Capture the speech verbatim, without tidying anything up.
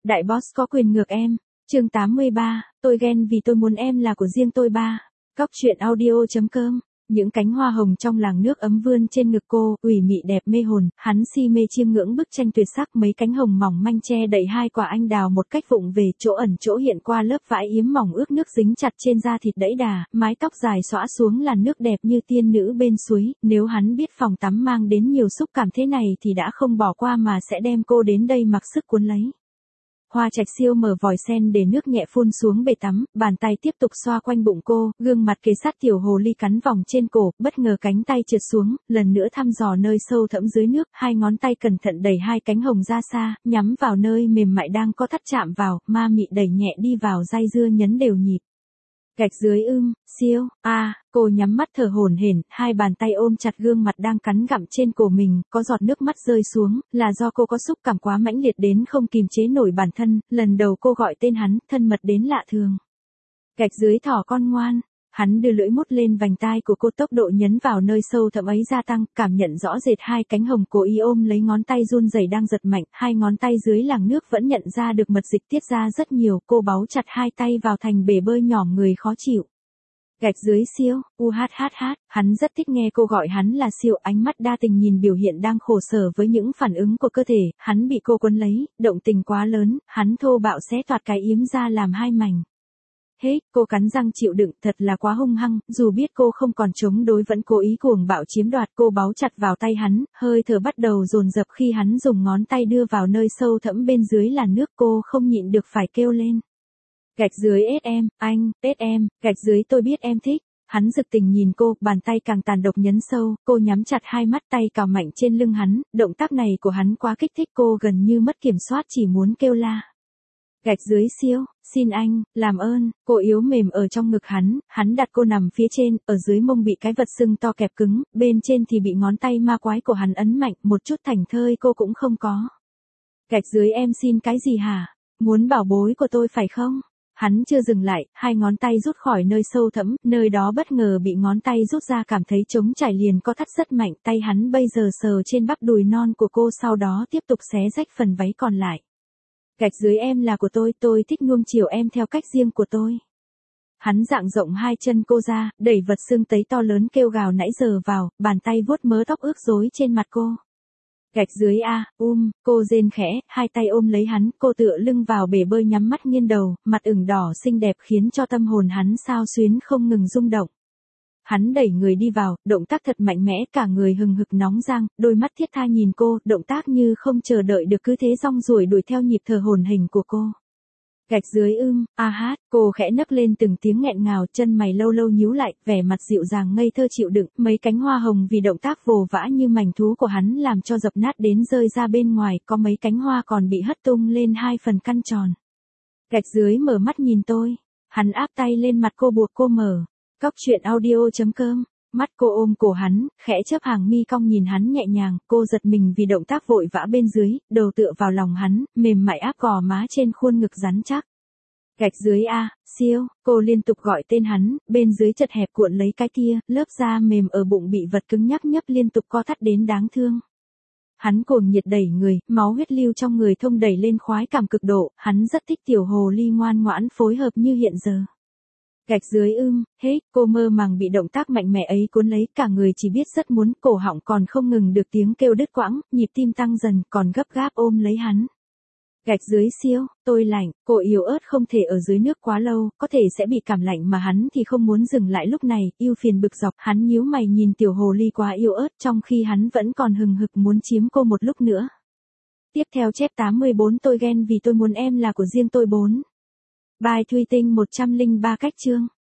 Đại boss có quyền ngược em. Chương tám mươi ba, tôi ghen vì tôi muốn em là của riêng tôi ba. Cóc truyện audio chấm com. Những cánh hoa hồng trong làng nước ấm vươn trên ngực cô, ủy mị đẹp mê hồn, hắn si mê chiêm ngưỡng bức tranh tuyệt sắc, mấy cánh hồng mỏng manh che đậy hai quả anh đào một cách vụng về, chỗ ẩn chỗ hiện qua lớp vải yếm mỏng ướt nước dính chặt trên da thịt đẫy đà, mái tóc dài xõa xuống làn nước đẹp như tiên nữ bên suối, nếu hắn biết phòng tắm mang đến nhiều xúc cảm thế này thì đã không bỏ qua mà sẽ đem cô đến đây mặc sức cuốn lấy. Hoa Trạch Siêu mở vòi sen để nước nhẹ phun xuống bể tắm, bàn tay tiếp tục xoa quanh bụng cô, gương mặt kề sát tiểu hồ ly cắn vòng trên cổ, bất ngờ cánh tay trượt xuống, lần nữa thăm dò nơi sâu thẳm dưới nước, hai ngón tay cẩn thận đẩy hai cánh hồng ra xa, nhắm vào nơi mềm mại đang có thắt chạm vào, ma mị đẩy nhẹ đi vào dây dưa nhấn đều nhịp. Gạch dưới ưm, siêu, a, à, cô nhắm mắt thở hổn hển, hai bàn tay ôm chặt gương mặt đang cắn gặm trên cổ mình, có giọt nước mắt rơi xuống, là do cô có xúc cảm quá mãnh liệt đến không kìm chế nổi bản thân, lần đầu cô gọi tên hắn, thân mật đến lạ thường. Gạch dưới thỏ con ngoan, hắn đưa lưỡi mút lên vành tai của cô, tốc độ nhấn vào nơi sâu thẳm ấy gia tăng, cảm nhận rõ rệt hai cánh hồng cố ý ôm lấy ngón tay run rẩy đang giật mạnh, hai ngón tay dưới làng nước vẫn nhận ra được mật dịch tiết ra rất nhiều, cô báu chặt hai tay vào thành bể bơi nhỏ người khó chịu. Gạch dưới siêu, u hát hát hát, hắn rất thích nghe cô gọi hắn là siêu, ánh mắt đa tình nhìn biểu hiện đang khổ sở với những phản ứng của cơ thể, hắn bị cô quấn lấy, động tình quá lớn, hắn thô bạo xé toạc cái yếm ra làm hai mảnh. Hết, cô cắn răng chịu đựng, thật là quá hung hăng, dù biết cô không còn chống đối vẫn cố ý cuồng bạo chiếm đoạt, cô báu chặt vào tay hắn, hơi thở bắt đầu dồn dập khi hắn dùng ngón tay đưa vào nơi sâu thẫm bên dưới làn nước, cô không nhịn được phải kêu lên. Gạch dưới ết em, anh, ết em, gạch dưới tôi biết em thích. Hắn rực tình nhìn cô, bàn tay càng tàn độc nhấn sâu, cô nhắm chặt hai mắt, tay cào mạnh trên lưng hắn, động tác này của hắn quá kích thích cô gần như mất kiểm soát, chỉ muốn kêu la. Gạch dưới siêu, xin anh, làm ơn, cô yếu mềm ở trong ngực hắn, hắn đặt cô nằm phía trên, ở dưới mông bị cái vật sưng to kẹp cứng, bên trên thì bị ngón tay ma quái của hắn ấn mạnh, một chút thảnh thơi cô cũng không có. Gạch dưới em xin cái gì hả? Muốn bảo bối của tôi phải không? Hắn chưa dừng lại, hai ngón tay rút khỏi nơi sâu thẫm, nơi đó bất ngờ bị ngón tay rút ra cảm thấy trống trải liền có thắt rất mạnh, tay hắn bây giờ sờ trên bắp đùi non của cô sau đó tiếp tục xé rách phần váy còn lại. Gạch dưới em là của tôi, tôi thích nuông chiều em theo cách riêng của tôi. Hắn dạng rộng hai chân cô ra, đẩy vật xương tấy to lớn kêu gào nãy giờ vào, bàn tay vuốt mớ tóc ướt rối trên mặt cô. Gạch dưới a, um, cô rên khẽ, hai tay ôm lấy hắn, cô tựa lưng vào bể bơi nhắm mắt nghiêng đầu, mặt ửng đỏ xinh đẹp khiến cho tâm hồn hắn xao xuyến không ngừng rung động. Hắn đẩy người đi vào, động tác thật mạnh mẽ, cả người hừng hực nóng rang, đôi mắt thiết tha nhìn cô, động tác như không chờ đợi được cứ thế rong ruổi đuổi theo nhịp thở hổn hển của cô. Gạch dưới ưm, a hát, cô khẽ nấc lên từng tiếng nghẹn ngào, chân mày lâu lâu nhíu lại, vẻ mặt dịu dàng ngây thơ chịu đựng, mấy cánh hoa hồng vì động tác vồ vã như mảnh thú của hắn làm cho dập nát đến rơi ra bên ngoài, có mấy cánh hoa còn bị hất tung lên hai phần căn tròn. Gạch dưới mở mắt nhìn tôi, hắn áp tay lên mặt cô buộc cô mở. Cóc truyện audio chấm com. Mắt cô ôm cổ hắn, khẽ chớp hàng mi cong nhìn hắn nhẹ nhàng, cô giật mình vì động tác vội vã bên dưới, đầu tựa vào lòng hắn, mềm mại áp gò má trên khuôn ngực rắn chắc. Gạch dưới a, siêu, cô liên tục gọi tên hắn, bên dưới chật hẹp cuộn lấy cái kia, lớp da mềm ở bụng bị vật cứng nhắc nhấp liên tục co thắt đến đáng thương. Hắn cuồng nhiệt đẩy người, máu huyết lưu trong người thông đẩy lên khoái cảm cực độ, hắn rất thích tiểu hồ ly ngoan ngoãn phối hợp như hiện giờ. Gạch dưới ưm, hết, cô mơ màng bị động tác mạnh mẽ ấy cuốn lấy, cả người chỉ biết rất muốn, cổ họng còn không ngừng được tiếng kêu đứt quãng, nhịp tim tăng dần, còn gấp gáp ôm lấy hắn. Gạch dưới siêu, tôi lạnh, cô yếu ớt không thể ở dưới nước quá lâu, có thể sẽ bị cảm lạnh mà hắn thì không muốn dừng lại lúc này, yêu phiền bực dọc, hắn nhíu mày nhìn tiểu hồ ly quá yếu ớt trong khi hắn vẫn còn hừng hực muốn chiếm cô một lúc nữa. Tiếp theo chép tám mươi bốn tôi ghen vì tôi muốn em là của riêng tôi bốn. Bài Thùy Tinh một trăm lẻ ba cách chương.